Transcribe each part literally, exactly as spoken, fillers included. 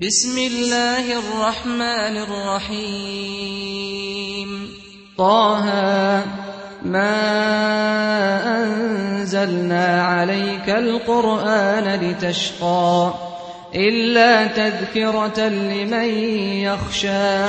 بسم الله الرحمن الرحيم طه ما أنزلنا عليك القرآن لتشقى إلا تذكرة لمن يخشى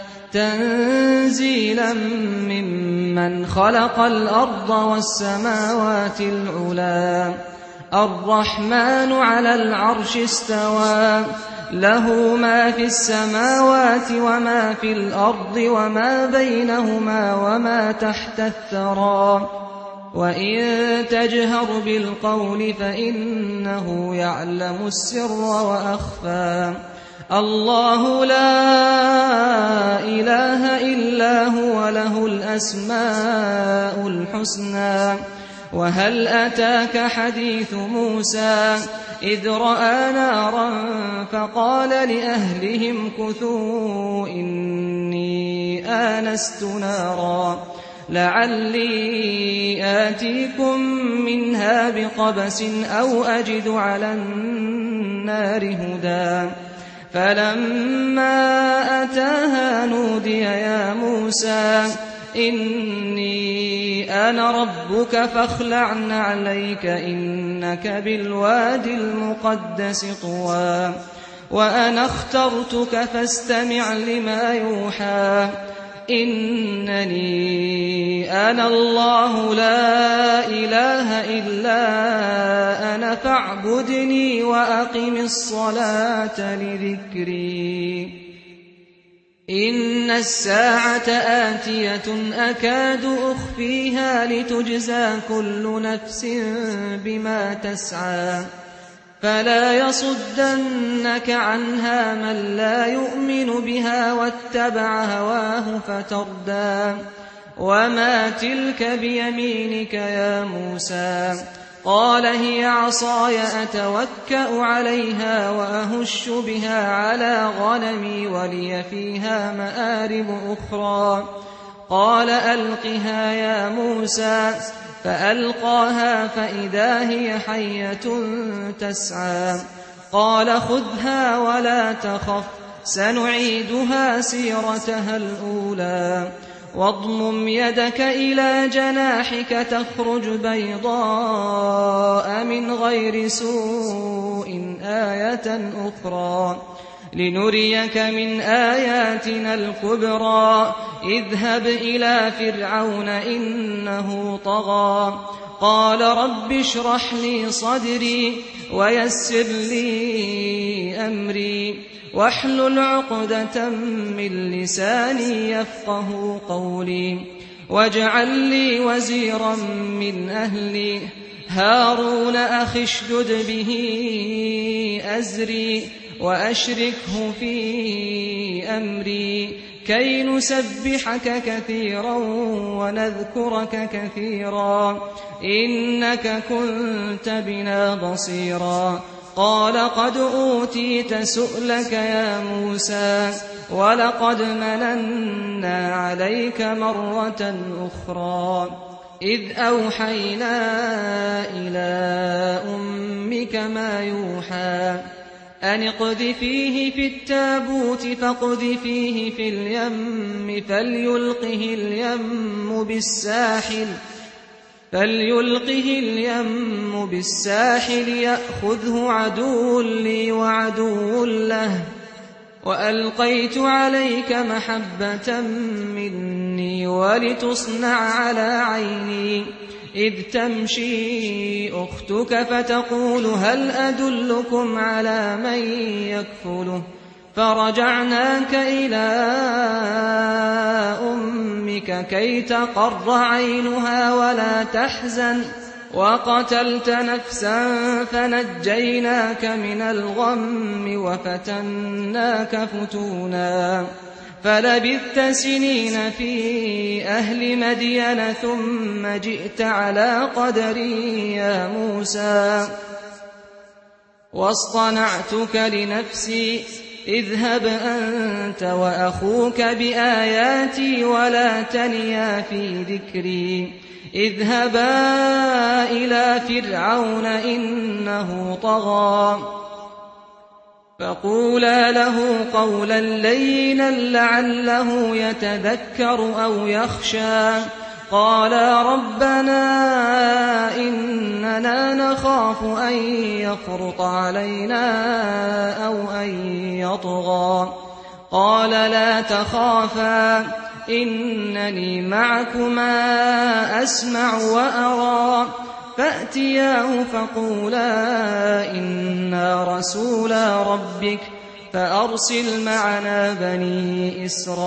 تنزيلا ممن خلق الأرض والسماوات العلى الرحمن على العرش استوى له ما في السماوات وما في الأرض وما بينهما وما تحت الثرى وإن تجهر بالقول فإنه يعلم السر وأخفى الله لا إله إلا هو له الأسماء الحسنى وهل أتاك حديث موسى إذ رأى نارا فقال لأهلهم كثوا إني آنست نارا لعلي آتيكم منها بقبس أو أجد على النار هدى فلما أتاها نودي يا موسى إني أنا ربك فاخلع نعليك إنك بالواد المقدس طوى وأنا اخترتك فاستمع لما يوحى إنني أنا الله لا إله إلا أنا فاعبدني وأقم الصلاة لذكري إن الساعة آتية أكاد أخفيها لتجزى كل نفس بما تسعى فلا يصدنك عنها من لا يؤمن بها واتبع هواه فتردى وما تلك بيمينك يا موسى قال هي عصاي أتوكأ عليها وأهش بها على غنمي ولي فيها مآرب أخرى قال ألقها يا موسى فألقاها فإذا هي حية تسعى قال خذها ولا تخف سنعيدها سيرتها الأولى واضمم يدك إلى جناحك تخرج بيضاء من غير سوء آية أخرى لنريك من آياتنا الكبرى اذهب إلى فرعون إنه طغى قال رب اشرح لي صدري ويسر لي أمري واحلل عقدة من لساني يفقه قولي واجعل لي وزيرا من أهلي هارون أخي اشدد به أزري وأشركه في أمري كي نسبحك كثيرا ونذكرك كثيرا إنك كنت بنا بصيرا قال قد أوتيت سؤلك يا موسى ولقد مننا عليك مرة أخرى إذ أوحينا إلى أمك ما يوحى أن اقذفيه في التابوت فاقذفيه في اليم فليلقه اليم بالساحل فليلقه اليم بالساحل يأخذه عدو لي وعدو له وألقيت عليك محبة مني ولتصنع على عيني إذ تمشي أختك فتقول هل أدلكم على من يكفله فرجعناك إلى أمك كي تقر عينها ولا تحزن وقتلت نفسا فنجيناك من الغم وفتناك فتونا فلبثت سنين في أهل مدين ثم جئت على قدري يا موسى واصطنعتك لنفسي اذهب أنت وأخوك بآياتي ولا تنيا في ذكري اذهبا إلى فرعون إنه طغى فقولا له قولا لينا لعله يتذكر أو يخشى قالا ربنا إننا نخاف أن يفرط علينا أو أن يطغى قال لا تخافا إنني معكما أسمع وأرى فأتياه فقولا إنا رسولا ربك فأرسل معنا بني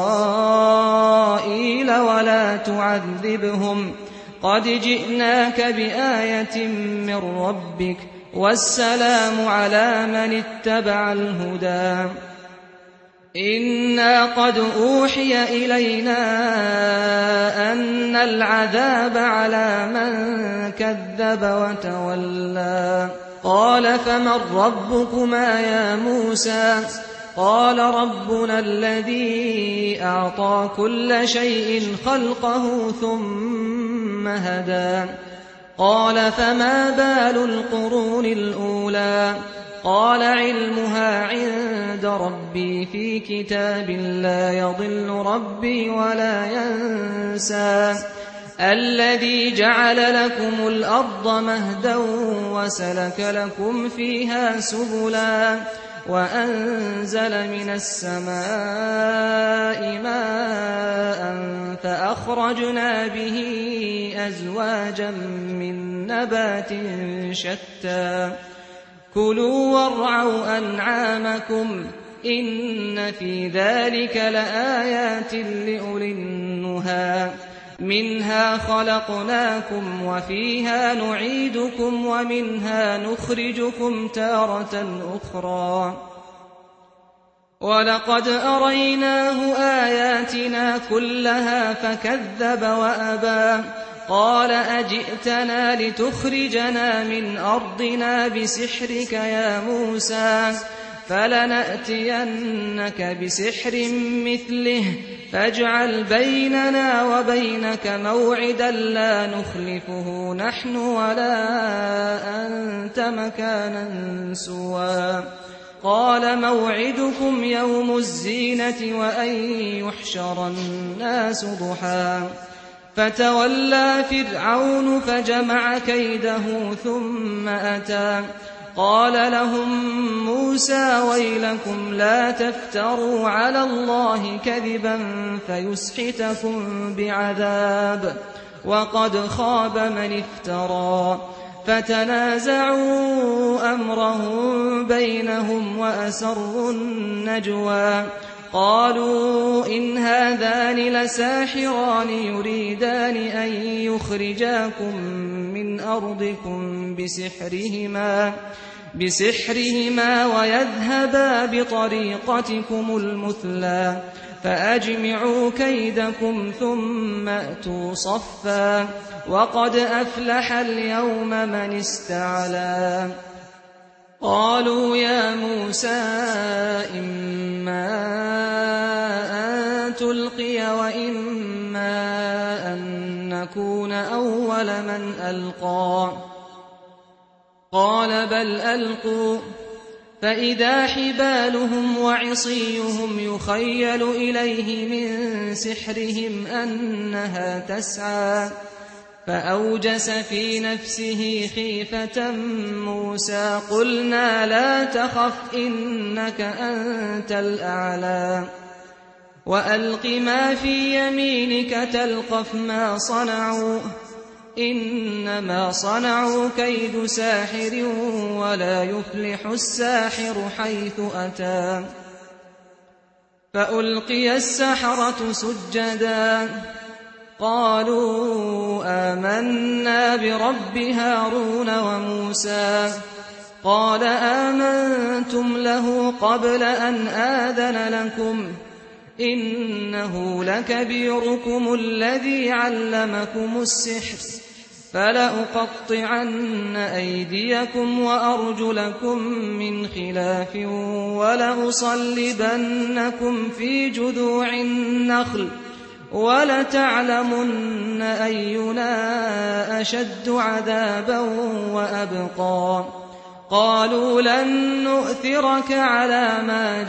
إسرائيل ولا تعذبهم قد جئناك بآية من ربك والسلام على من اتبع الهدى إنا قد أوحي إلينا أن العذاب على من كذب وتولى قال فمن ربكما يا موسى قال ربنا الذي أعطى كل شيء خلقه ثم هدى قال فما بال القرون الأولى قال علمها عند ربي في كتاب لا يضل ربي ولا ينسى الذي جعل لكم الأرض مهدا وسلك لكم فيها سبلا وأنزل من السماء ماء فأخرجنا به أزواجا من نبات شتى كلوا وارعوا أنعامكم إن في ذلك لآيات لأولي النهى منها خلقناكم وفيها نعيدكم ومنها نخرجكم تارة أخرى ولقد أريناه آياتنا كلها فكذب وأبى قال أجئتنا لتخرجنا من أرضنا بسحرك يا موسى فلنأتينك بسحر مثله فاجعل بيننا وبينك موعدا لا نخلفه نحن ولا أنت مكانا سوى قال موعدكم يوم الزينة وأن يحشر الناس ضحى فتولى فرعون فجمع كيده ثم أتى قال لهم موسى ويلكم لا تفتروا على الله كذبا فيسحتكم بعذاب وقد خاب من افترى فتنازعوا أمرهم بينهم وأسروا النجوى قالوا إن هذان لساحران يريدان أن يخرجاكم من أرضكم بسحرهما بسحرهما ويذهبا بطريقتكم المثلى فأجمعوا كيدكم ثم أتوا صفا وقد أفلح اليوم من استعلى قالوا يا موسى إما أن تلقي وإما أن نكون أول من ألقى قال بل ألقوا فإذا حبالهم وعصيهم يخيل إليه من سحرهم أنها تسعى فأوجس في نفسه خيفة موسى قلنا لا تخف إنك أنت الأعلى وألق ما في يمينك تلقف ما صنعوا إنما صنعوا كيد ساحر ولا يفلح الساحر حيث أتى فألقي السحرة سجدا قالوا آمنا برب هارون وموسى قال آمنتم له قبل أن آذن لكم إنه لكبيركم الذي علمكم السحر فلأقطعن أيديكم وأرجلكم من خلاف ولأصلبنكم في جذوع النخل ولتعلمن أينا أشد عذابا وأبقى قالوا لن نؤثرك على ما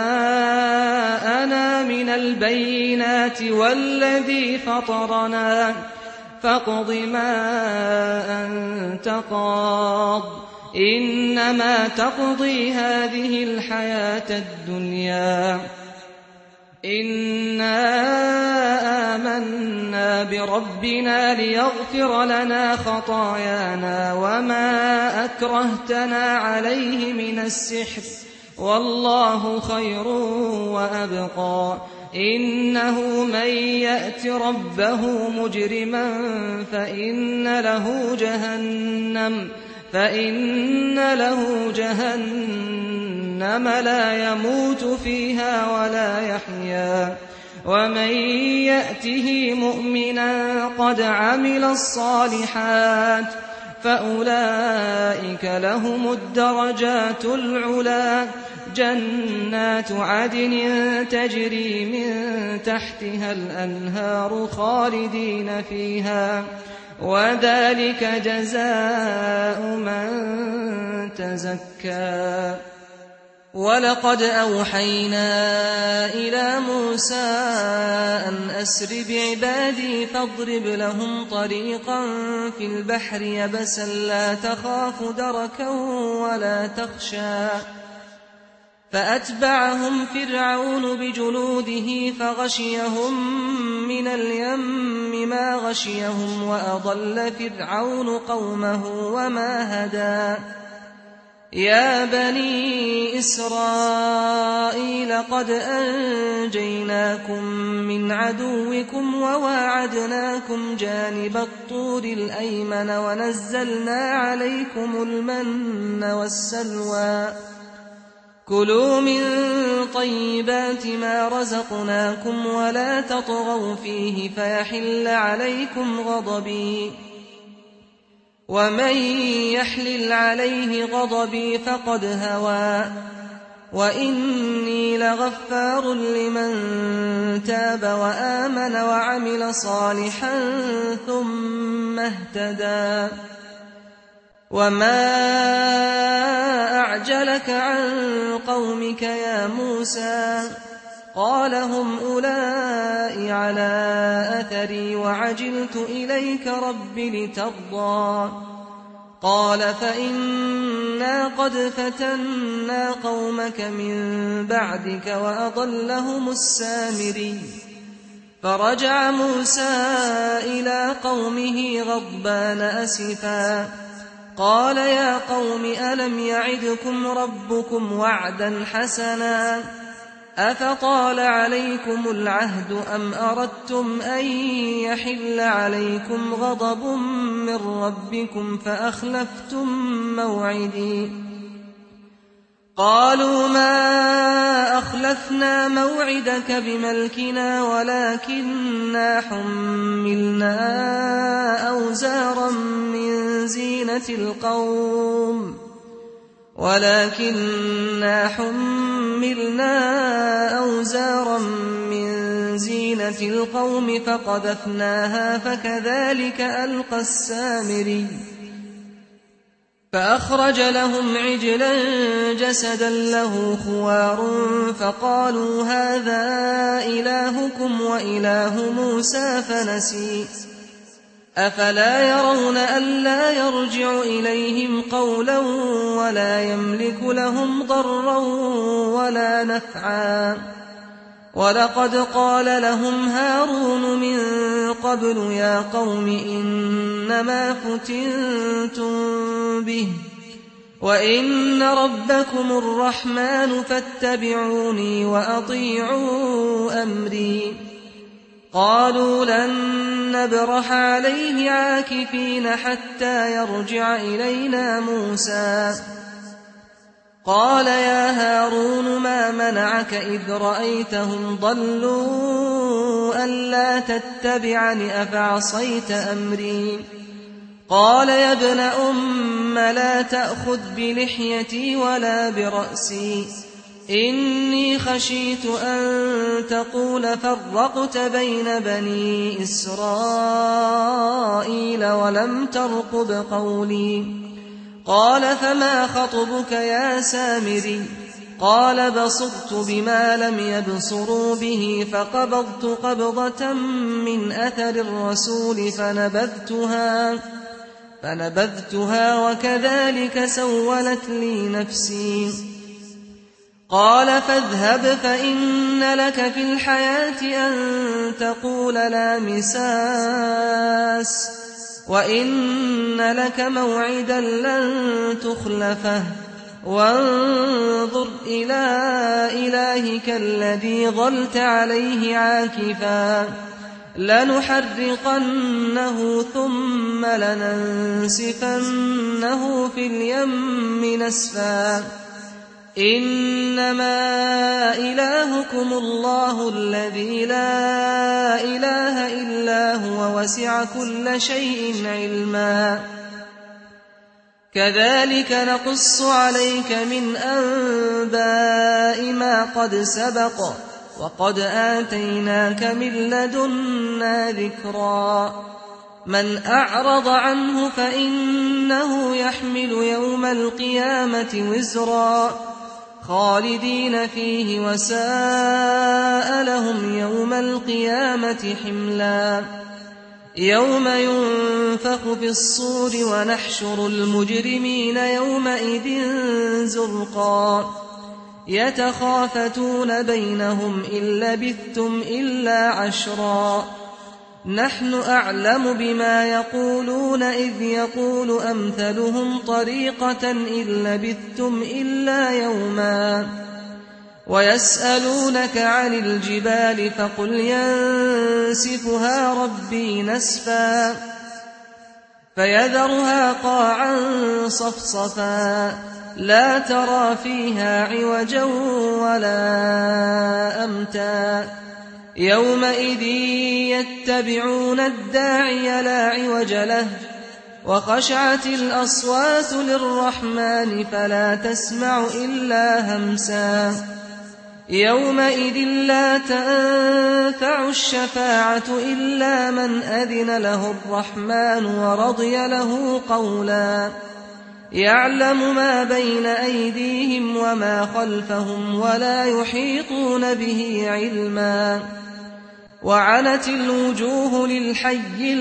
جاءنا من البينات والذي فطرنا فاقض ما أنت قاض إنما تقضي هذه الحياة الدنيا إنا آمنا بربنا ليغفر لنا خطايانا وما أكرهتنا عليه من السحر والله خير وأبقى إنه من يأت ربه مجرما فإن له جهنم فإن له جهنم لا يموت فيها ولا يحيا ومن يأته مؤمنا قد عمل الصالحات فأولئك لهم الدرجات العلى جنات عدن تجري من تحتها الأنهار خالدين فيها وذلك جزاء من تزكى ولقد أوحينا إلى موسى أن أسر بعبادي فاضرب لهم طريقا في البحر يبسا لا تخاف دركا ولا تخشى فأتبعهم فرعون بجنوده فغشيهم من اليم ما غشيهم وأضل فرعون قومه وما هدى يا بني إسرائيل قد أنجيناكم من عدوكم وواعدناكم جانب الطور الأيمن ونزلنا عليكم المن والسلوى كلوا من طيبات ما رزقناكم ولا تطغوا فيه فيحل عليكم غضبي ومن يحلل عليه غضبي فقد هوى وإني لغفار لمن تاب وآمن وعمل صالحا ثم اهتدى وما أعجلك عن قومك يا موسى قال هم أولئك على أثري وعجلت إليك رب لترضى قال فإنا قد فتنا قومك من بعدك وأضلهم السامري فرجع موسى إلى قومه غضبان أسفا قال يا قوم ألم يعدكم ربكم وعدا حسنا أفطال عليكم العهد أم أردتم أن يحل عليكم غضب من ربكم فأخلفتم موعدي قالوا ما أخلفنا موعدك بملكنا ولكننا حملنا أوزارا من زينة القوم ولكننا حملنا أوزارا من زينة القوم فقذفناها فكذلك ألقى السامري فأخرج لهم عجلا جسدا له خوار فقالوا هذا إلهكم وإله موسى فنسي أفلا يرون ألا يرجع إليهم قولا ولا يملك لهم ضرا ولا نفعا ولقد قال لهم هارون من قبل يا قوم إنما فتنتم به وإن ربكم الرحمن فاتبعوني وأطيعوا أمري قالوا لن نبرح عليه عاكفين حتى يرجع إلينا موسى قال يا هارون ما منعك إذ رأيتهم ضلوا ألا تتبعني أفعصيت أمري قال يا ابن أم لا تأخذ بلحيتي ولا برأسي إني خشيت أن تقول فرقت بين بني إسرائيل ولم ترقب قولي قال فما خطبك يا سامري قال بصرت بما لم يبصروا به فقبضت قبضة من أثر الرسول فنبذتها فنبذتها وكذلك سولت لي نفسي قال فاذهب فإن لك في الحياة أن تقول لا مساس وإن لك موعدا لن تخلفه وانظر إلى إلهك الذي ظلت عليه عاكفا لنحرقنه ثم لننسفنه في اليم نسفا إنما إلهكم الله الذي لا إله إلا هو وسع كل شيء علما كذلك نقص عليك من أنباء ما قد سبق وقد آتيناك من لدنا ذكرا من أعرض عنه فإنه يحمل يوم القيامة وزرا خالدين فيه وساء لهم يوم القيامة حملا يوم ينفخ في الصور ونحشر المجرمين يومئذ زرقا يتخافتون بينهم إن لبثتم إلا عشرا نحن أعلم بما يقولون إذ يقول أمثلهم طريقة إن لبثتم إلا يوما ويسألونك عن الجبال فقل ينسفها ربي نسفا فيذرها قاعا صفصفا لا ترى فيها عوجا ولا أمتا يومئذ يتبعون الداعي لا عوج له وخشعت الأصوات للرحمن فلا تسمع إلا همسا يومئذ لا تنفع الشفاعة إلا من أذن له الرحمن ورضي له قولا يعلم ما بين أيديهم وما خلفهم ولا يحيطون به علما وعنت الوجوه للحي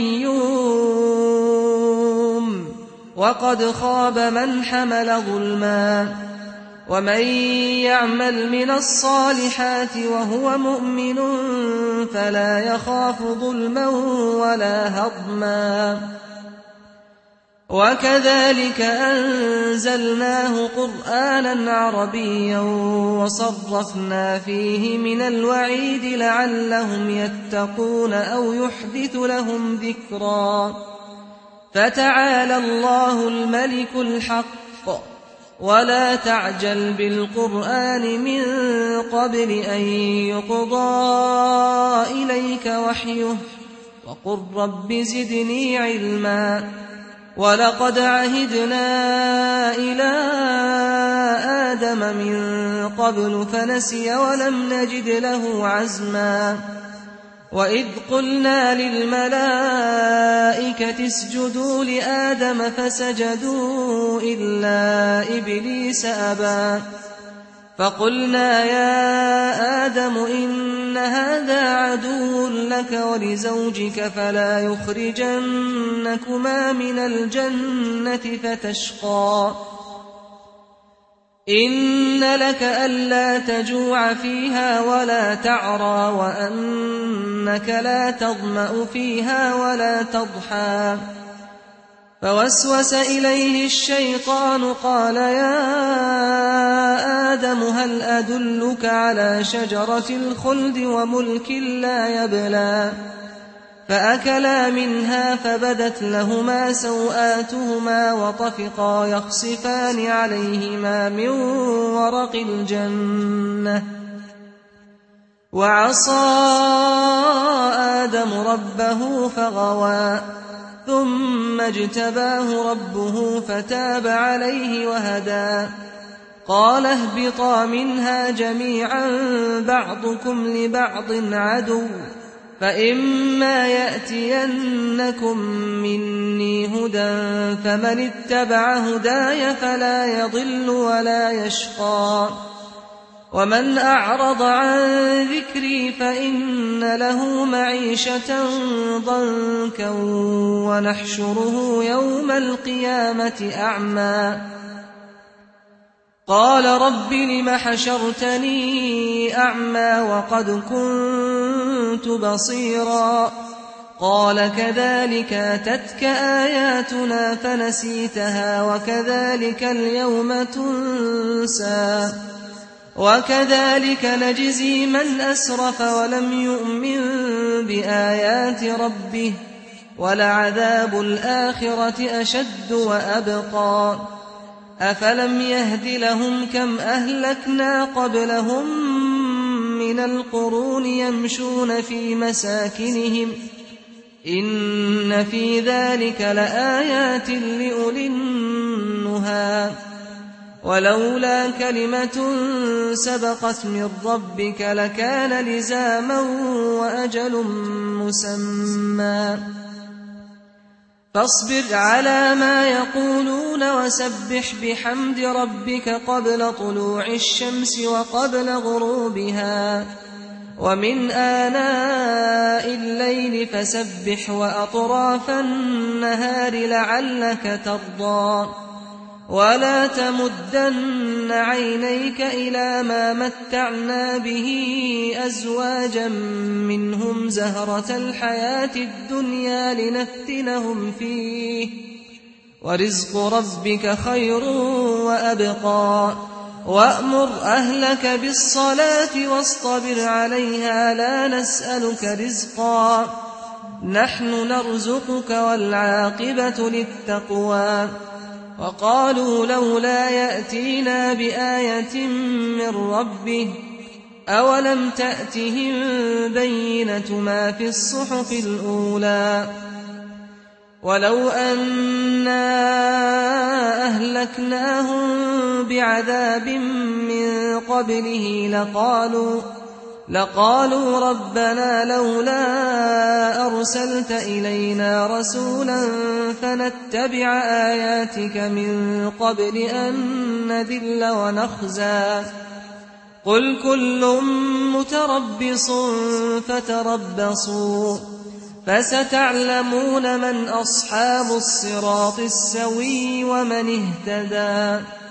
القيوم وقد خاب من حمل ظلما ومن يعمل من الصالحات وهو مؤمن فلا يخاف ظلما ولا هضما وكذلك أنزلناه قرآنا عربيا وصرفنا فيه من الوعيد لعلهم يتقون أو يحدث لهم ذكرا فتعالى الله الملك الحق ولا تعجل بالقرآن من قبل أن يقضى إليك وحيه وقل رب زدني علما ولقد عهدنا إلى آدم من قبل فنسي ولم نجد له عزما وإذ قلنا للملائكة اسجدوا لآدم فسجدوا إلا إبليس أبى فقلنا يا آدم إن هذا عدو لك ولزوجك فلا يخرجنكما من الجنة فتشقى إن لك ألا تجوع فيها ولا تعرى وأنك لا تظمأ فيها ولا تضحى فوسوس إليه الشيطان قال يا آدم هل أدلك على شجرة الخلد وملك لا يبلى فأكلا منها فبدت لهما سوآتهما وطفقا يخصفان عليهما من ورق الجنة وعصى آدم ربه فغوى ثم اجتباه ربه فتاب عليه وهدى قال اهبطا منها جميعا بعضكم لبعض عدو فإما يأتينكم مني هدى فمن اتبع هداي فلا يضل ولا يشقى ومن أعرض عن ذكري فإن له معيشة ضنكا ونحشره يوم القيامة أعمى قال رب لم حشرتني أعمى وقد كنت بصيرا قال كذلك أتتك آياتنا فنسيتها وكذلك اليوم تنسى وكذلك نجزي من أسرف ولم يؤمن بآيات ربه ولعذاب الآخرة أشد وأبقى أفلم يهد لهم كم أهلكنا قبلهم من القرون يمشون في مساكنهم إن في ذلك لآيات لأولي النهى ولولا كلمة سبقت من ربك لكان لزاما وأجل مسمى فاصبر على ما يقولون وسبح بحمد ربك قبل طلوع الشمس وقبل غروبها ومن آناء الليل فسبح وأطراف النهار لعلك ترضى ولا تمدن عينيك إلى ما متعنا به أزواجا منهم زهرة الحياة الدنيا لنفتنهم فيه ورزق ربك خير وأبقى وأمر أهلك بالصلاة واصطبر عليها لا نسألك رزقا نحن نرزقك والعاقبة للتقوى وقالوا لولا يأتينا بآية من ربه أولم تأتهم بينة ما في الصحف الأولى ولو أنا أهلكناهم بعذاب من قبله لقالوا لقالوا ربنا لولا أرسلت إلينا رسولا فنتبع آياتك من قبل أن نذل ونخزى قل كل متربص فتربصوا فستعلمون من أصحاب الصراط السوي ومن اهتدى